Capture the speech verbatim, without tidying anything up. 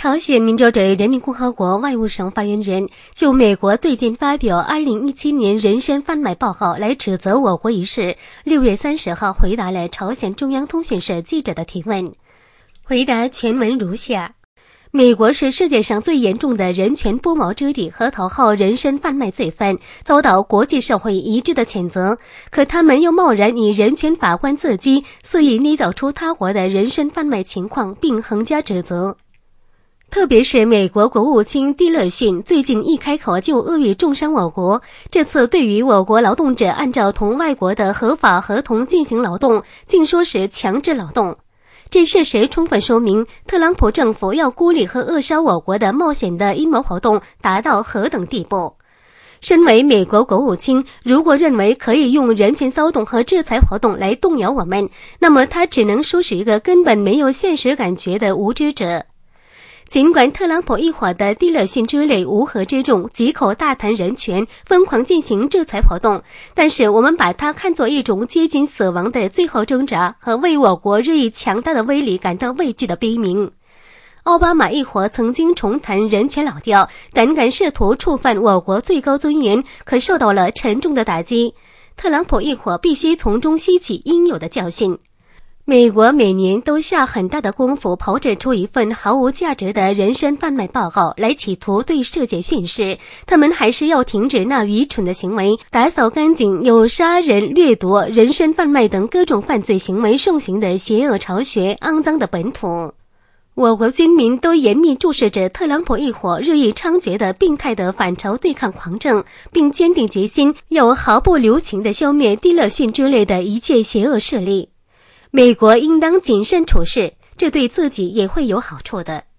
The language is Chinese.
朝鲜民主主义人民共和国外务省发言人就美国最近发表二零一七年人身贩卖报告来指责我国一事，六月三十号回答了朝鲜中央通讯社记者的提问。回答全文如下：美国是世界上最严重的人权不毛之地和头号人身贩卖罪犯，遭到国际社会一致的谴责。可他们又贸然以人权法官自居，肆意捏造出他国的人身贩卖情况，并横加指责。特别是美国国务卿蒂勒逊最近一开口就恶语重伤我国，这次对于我国劳动者按照同外国的合法合同进行劳动，竟说是强制劳动。这事实充分说明，特朗普政府要孤立和扼杀我国的冒险的阴谋活动达到何等地步。身为美国国务卿，如果认为可以用人权骚动和制裁活动来动摇我们，那么他只能说是一个根本没有现实感觉的无知者。尽管特朗普一伙的蒂勒逊之类乌合之众几口大谈人权，疯狂进行制裁活动，但是我们把它看作一种接近死亡的最后挣扎和为我国日益强大的威力感到畏惧的悲鸣。奥巴马一伙曾经重谈人权老调，胆敢试图触犯我国最高尊严，可受到了沉重的打击。特朗普一伙必须从中吸取应有的教训。美国每年都下很大的功夫炮制出一份毫无价值的人身贩卖报告，来企图对世界训示，他们还是要停止那愚蠢的行为，打扫干净有杀人、掠夺、人身贩卖等各种犯罪行为盛行的邪恶巢穴、肮脏的本土。我国军民都严密注视着特朗普一伙日益猖獗的病态的反朝对抗狂政，并坚定决心要毫不留情地消灭蒂勒逊之类的一切邪恶势力。美国应当谨慎处事，这对自己也会有好处的。